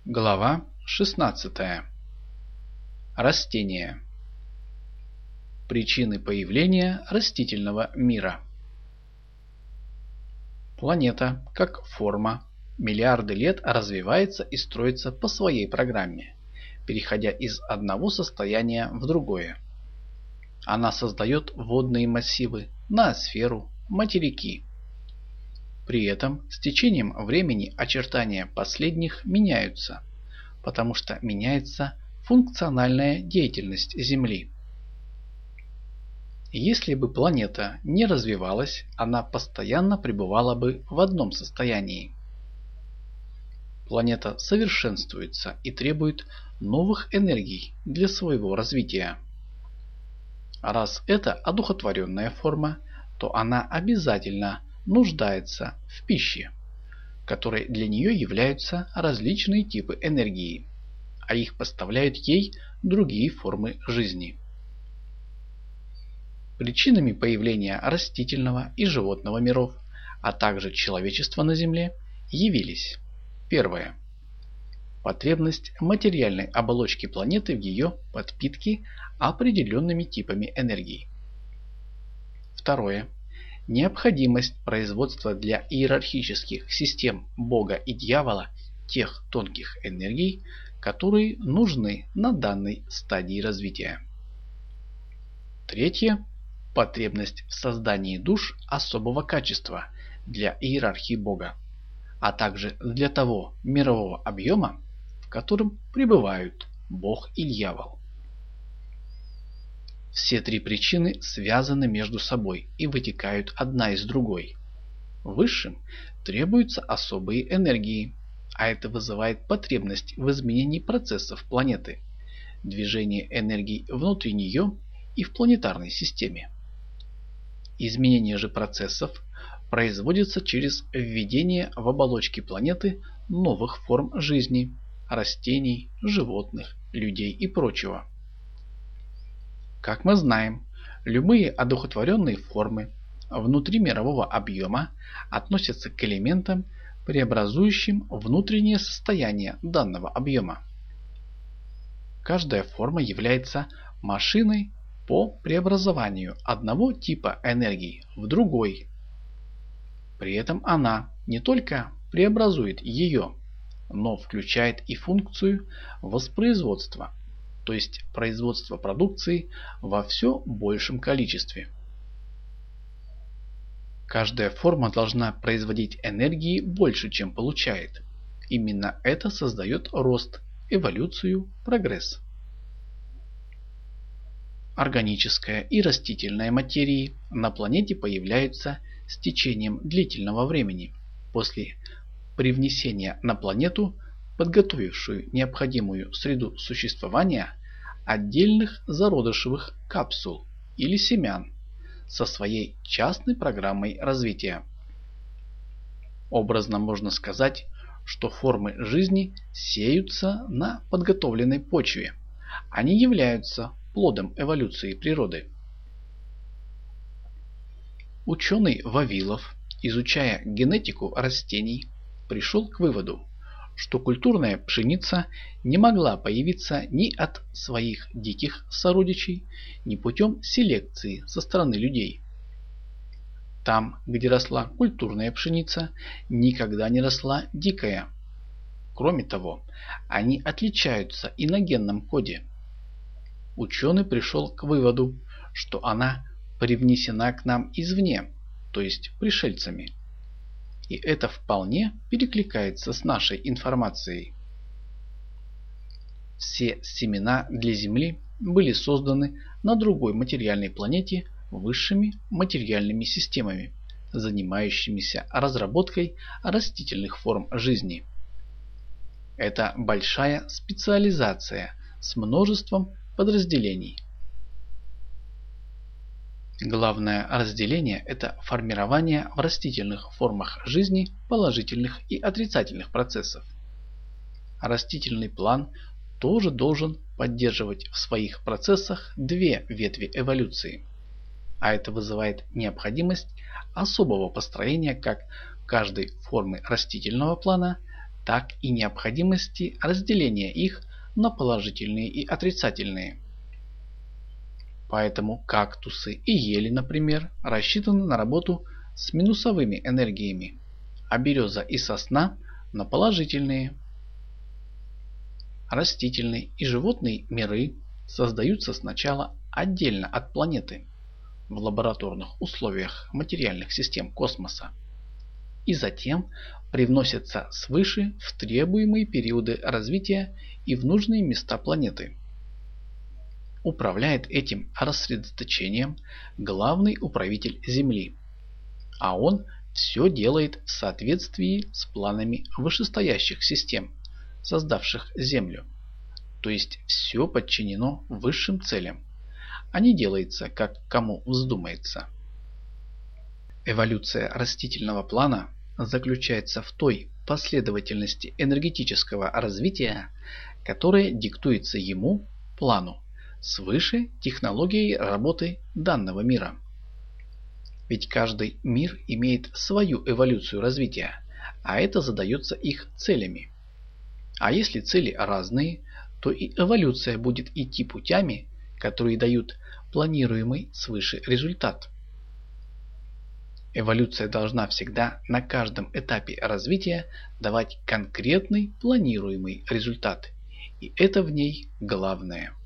Глава 16. Растения. Причины появления растительного мира. Планета, как форма, миллиарды лет развивается и строится по своей программе, переходя из одного состояния в другое. Она создает водные массивы, ноосферу, материки. При этом с течением времени очертания последних меняются, потому что меняется функциональная деятельность Земли. Если бы планета не развивалась, она постоянно пребывала бы в одном состоянии. Планета совершенствуется и требует новых энергий для своего развития. А раз это одухотворенная форма, то она обязательно нуждается в пище, которой для нее являются различные типы энергии, а их поставляют ей другие формы жизни. Причинами появления растительного и животного миров, а также человечества на Земле, явились: первое – потребность материальной оболочки планеты в ее подпитке определенными типами энергии. Второе – необходимость производства для иерархических систем Бога и Дьявола тех тонких энергий, которые нужны на данной стадии развития. Третье – потребность в создании душ особого качества для иерархии Бога, а также для того мирового объема, в котором пребывают Бог и Дьявол. Все три причины связаны между собой и вытекают одна из другой. Высшим требуются особые энергии, а это вызывает потребность в изменении процессов планеты, движении энергий внутри нее и в планетарной системе. Изменение же процессов производится через введение в оболочки планеты новых форм жизни, растений, животных, людей и прочего. Как мы знаем, любые одухотворенные формы внутри мирового объема относятся к элементам, преобразующим внутреннее состояние данного объема. Каждая форма является машиной по преобразованию одного типа энергии в другой. При этом она не только преобразует ее, но включает и функцию воспроизводства, то есть производство продукции во все большем количестве. Каждая форма должна производить энергии больше, чем получает. Именно это создает рост, эволюцию, прогресс. Органическая и растительная материи на планете появляются с течением длительного времени после привнесения на планету, подготовившую необходимую среду существования, отдельных зародышевых капсул или семян со своей частной программой развития. Образно можно сказать, что формы жизни сеются на подготовленной почве. Они являются плодом эволюции природы. Ученый Вавилов, изучая генетику растений, пришел к выводу, что культурная пшеница не могла появиться ни от своих диких сородичей, ни путем селекции со стороны людей. Там, где росла культурная пшеница, никогда не росла дикая. Кроме того, они отличаются и на генном коде. Ученый пришел к выводу, что она привнесена к нам извне, то есть пришельцами. И это вполне перекликается с нашей информацией. Все семена для Земли были созданы на другой материальной планете высшими материальными системами, занимающимися разработкой растительных форм жизни. Это большая специализация с множеством подразделений. Главное разделение – это формирование в растительных формах жизни положительных и отрицательных процессов. Растительный план тоже должен поддерживать в своих процессах две ветви эволюции, а это вызывает необходимость особого построения как каждой формы растительного плана, так и необходимости разделения их на положительные и отрицательные. Поэтому кактусы и ели, например, рассчитаны на работу с минусовыми энергиями, а береза и сосна на положительные. Растительные и животные миры создаются сначала отдельно от планеты в лабораторных условиях материальных систем космоса и затем привносятся свыше в требуемые периоды развития и в нужные места планеты. Управляет этим рассредоточением главный управитель Земли, а он все делает в соответствии с планами вышестоящих систем, создавших Землю. То есть все подчинено высшим целям, а не делается, как кому вздумается. Эволюция растительного плана заключается в той последовательности энергетического развития, которая диктуется ему, плану, свыше технологией работы данного мира. Ведь каждый мир имеет свою эволюцию развития, а это задается их целями. А если цели разные, то и эволюция будет идти путями, которые дают планируемый свыше результат. Эволюция должна всегда на каждом этапе развития давать конкретный планируемый результат, и это в ней главное.